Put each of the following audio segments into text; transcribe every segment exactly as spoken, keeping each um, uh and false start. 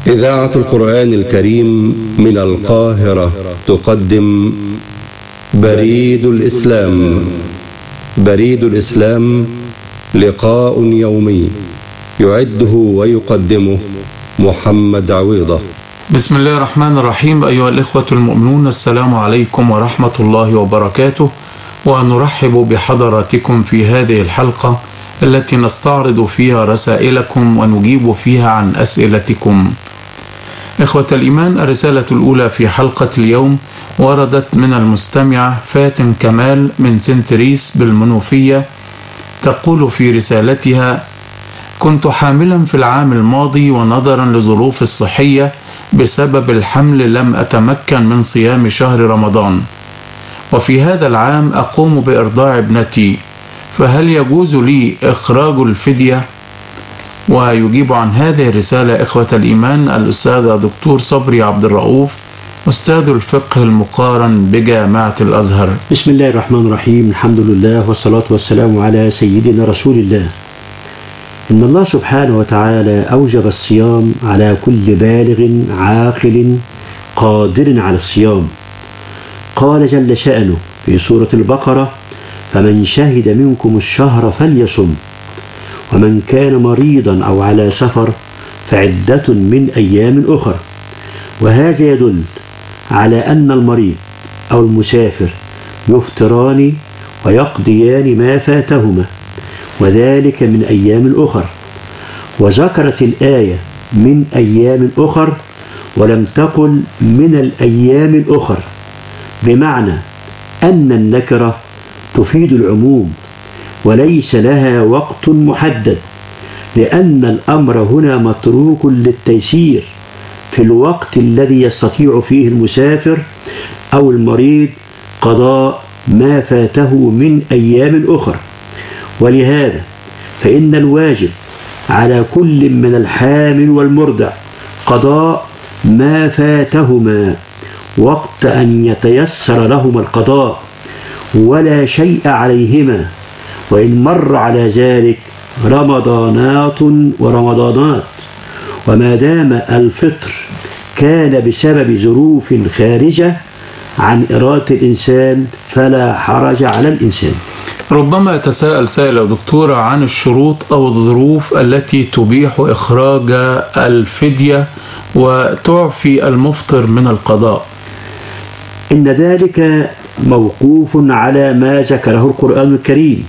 إذاعة القرآن الكريم من القاهرة تقدم بريد الإسلام. بريد الإسلام لقاء يومي يعده ويقدمه محمد عويضة. بسم الله الرحمن الرحيم. أيها الإخوة المؤمنون، السلام عليكم ورحمة الله وبركاته، ونرحب بحضراتكم في هذه الحلقة التي نستعرض فيها رسائلكم ونجيب فيها عن أسئلتكم. إخوة الإيمان، الرسالة الأولى في حلقة اليوم وردت من المستمعة فاتن كمال من سنتريس بالمنوفية، تقول في رسالتها: كنت حاملا في العام الماضي، ونظرا لظروف الصحية بسبب الحمل لم أتمكن من صيام شهر رمضان، وفي هذا العام أقوم بإرضاع ابنتي، فهل يجوز لي إخراج الفدية؟ ويجيب عن هذه الرسالة إخوة الإيمان الأستاذ دكتور صبري عبد الرؤوف، أستاذ الفقه المقارن بجامعة الأزهر. بسم الله الرحمن الرحيم، الحمد لله والصلاة والسلام على سيدنا رسول الله. إن الله سبحانه وتعالى أوجب الصيام على كل بالغ عاقل قادر على الصيام. قال جل شأنه في سورة البقرة: فمن شهد منكم الشهر فليصم، ومن كان مريضا أو على سفر فعدة من أيام أخر. وهذا يدل على أن المريض أو المسافر يفطران ويقضيان ما فاتهما، وذلك من أيام أخر. وذكرت الآية من أيام أخر ولم تقل من الأيام الأخر، بمعنى أن النكرة تفيد العموم وليس لها وقت محدد، لأن الأمر هنا متروك للتيسير في الوقت الذي يستطيع فيه المسافر أو المريض قضاء ما فاته من أيام أخرى. ولهذا فإن الواجب على كل من الحامل والمرضع قضاء ما فاتهما وقت أن يتيسر لهما القضاء، ولا شيء عليهما، وإن مر على ذلك رمضانات ورمضانات. وما دام الفطر كان بسبب ظروف خارجة عن إرادة الإنسان فلا حرج على الإنسان. ربما يتساءل سائل يا دكتورة عن الشروط أو الظروف التي تبيح إخراج الفدية وتعفي المفطر من القضاء. إن ذلك موقوف على ما ذكره القرآن الكريم،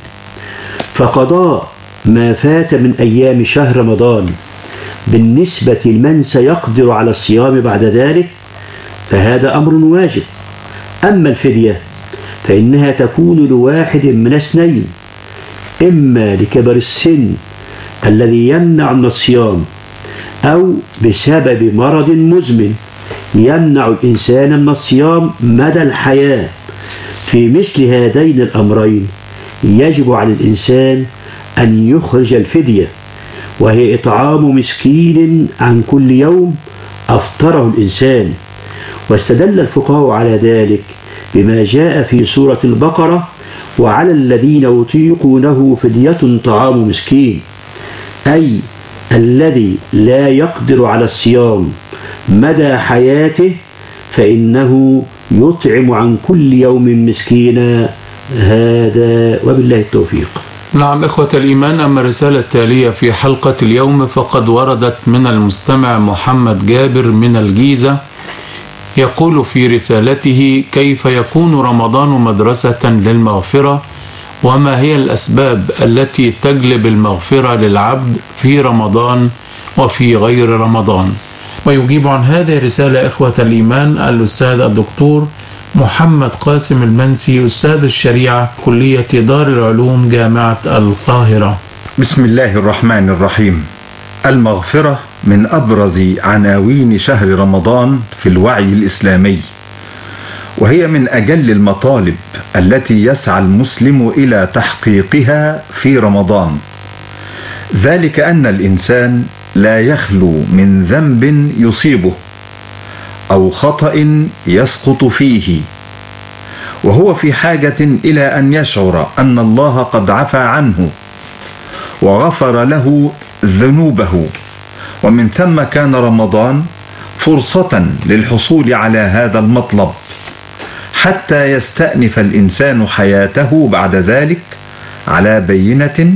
فقضاء ما فات من أيام شهر رمضان بالنسبة لمن سيقدر على الصيام بعد ذلك فهذا أمر واجب. أما الفدية فإنها تكون لواحد من اثنين: إما لكبر السن الذي يمنع من الصيام، أو بسبب مرض مزمن يمنع الإنسان من الصيام مدى الحياة. في مثل هذين الأمرين يجب على الإنسان أن يخرج الفدية، وهي إطعام مسكين عن كل يوم أفطره الإنسان. واستدل الفقهاء على ذلك بما جاء في سورة البقرة: وعلى الذين يطيقونه فدية طعام مسكين، أي الذي لا يقدر على الصيام مدى حياته فإنه يطعم عن كل يوم مسكينا. هذا وبالله التوفيق. نعم إخوة الإيمان، أما الرسالة التالية في حلقة اليوم فقد وردت من المستمع محمد جابر من الجيزة، يقول في رسالته: كيف يكون رمضان مدرسة للمغفرة؟ وما هي الأسباب التي تجلب المغفرة للعبد في رمضان وفي غير رمضان؟ ويجيب عن هذه الرسالة إخوة الإيمان الأستاذ الدكتور محمد قاسم المنسي، أستاذ الشريعة، كلية دار العلوم، جامعة القاهرة. بسم الله الرحمن الرحيم. المغفرة من أبرز عناوين شهر رمضان في الوعي الإسلامي، وهي من أجل المطالب التي يسعى المسلم إلى تحقيقها في رمضان، ذلك أن الإنسان لا يخلو من ذنب يصيبه أو خطأ يسقط فيه، وهو في حاجة إلى أن يشعر أن الله قد عفى عنه وغفر له ذنوبه ومن ثم كان رمضان فرصة للحصول على هذا المطلب حتى يستأنف الإنسان حياته بعد ذلك على بينة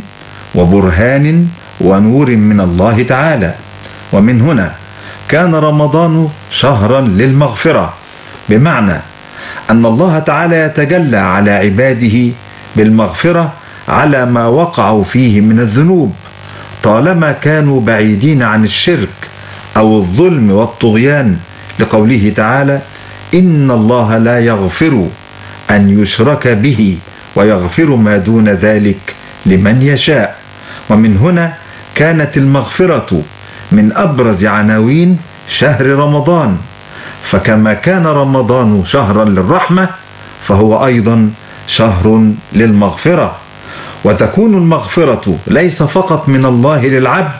وبرهان ونور من الله تعالى. ومن هنا كان رمضان شهرا للمغفرة، بمعنى أن الله تعالى يتجلى على عباده بالمغفرة على ما وقعوا فيه من الذنوب طالما كانوا بعيدين عن الشرك أو الظلم والطغيان، لقوله تعالى: إن الله لا يغفر أن يشرك به ويغفر ما دون ذلك لمن يشاء. ومن هنا كانت المغفرة من أبرز عناوين شهر رمضان، فكما كان رمضان شهرا للرحمة فهو أيضا شهر للمغفرة. وتكون المغفرة ليس فقط من الله للعبد،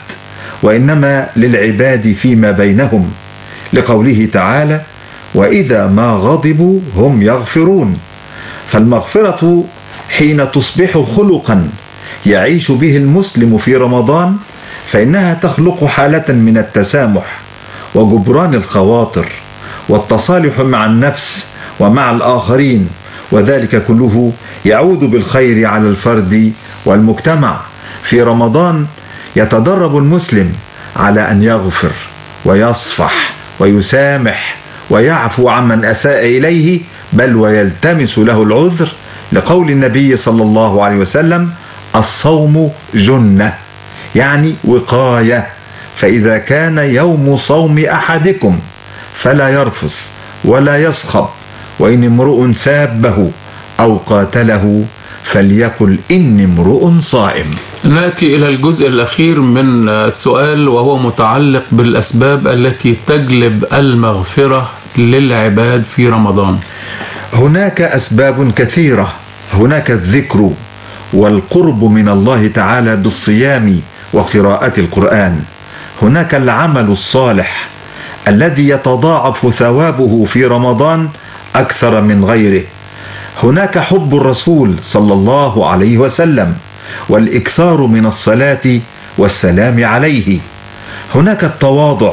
وإنما للعباد فيما بينهم، لقوله تعالى: وإذا ما غضبوا هم يغفرون. فالمغفرة حين تصبح خلقا يعيش به المسلم في رمضان فإنها تخلق حالة من التسامح وجبران الخواطر والتصالح مع النفس ومع الآخرين، وذلك كله يعود بالخير على الفرد والمجتمع. في رمضان يتدرب المسلم على أن يغفر ويصفح ويسامح ويعفو عمن أساء إليه، بل ويلتمس له العذر، لقول النبي صلى الله عليه وسلم: الصوم جنة، يعني وقاية. فإذا كان يوم صوم أحدكم فلا يرفث ولا يصخب، وإن امرؤ سابه أو قاتله فليقل إني امرؤ صائم. نأتي إلى الجزء الأخير من السؤال، وهو متعلق بالأسباب التي تجلب المغفرة للعباد في رمضان. هناك أسباب كثيرة. هناك الذكر والقرب من الله تعالى بالصيام وقراءة القرآن. هناك العمل الصالح الذي يتضاعف ثوابه في رمضان أكثر من غيره. هناك حب الرسول صلى الله عليه وسلم والإكثار من الصلاة والسلام عليه. هناك التواضع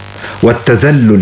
والتذلل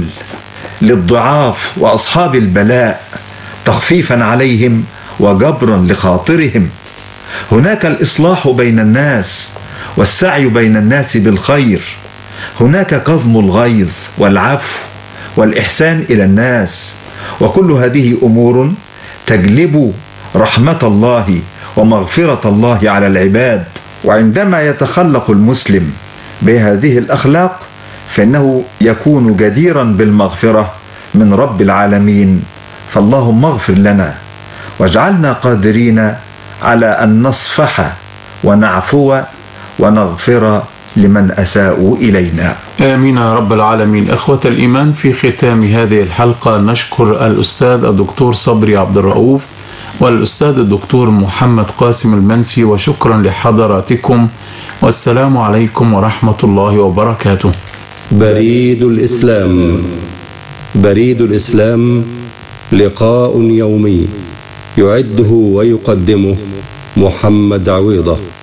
للضعاف وأصحاب البلاء تخفيفا عليهم وجبرا لخاطرهم. هناك الإصلاح بين الناس والسعي بين الناس بالخير. هناك كظم الغيظ والعفو والإحسان إلى الناس. وكل هذه أمور تجلب رحمة الله ومغفرة الله على العباد. وعندما يتخلق المسلم بهذه الأخلاق فإنه يكون جديرا بالمغفرة من رب العالمين. فاللهم اغفر لنا واجعلنا قادرين على أن نصفح ونعفو ونغفر لمن أساءوا إلينا. آمين يا رب العالمين. إخوة الإيمان، في ختام هذه الحلقة نشكر الأستاذ الدكتور صبري عبد الرؤوف والأستاذ الدكتور محمد قاسم المنسي، وشكرا لحضراتكم، والسلام عليكم ورحمة الله وبركاته. بريد الإسلام. بريد الإسلام لقاء يومي يعده ويقدمه محمد عويضة.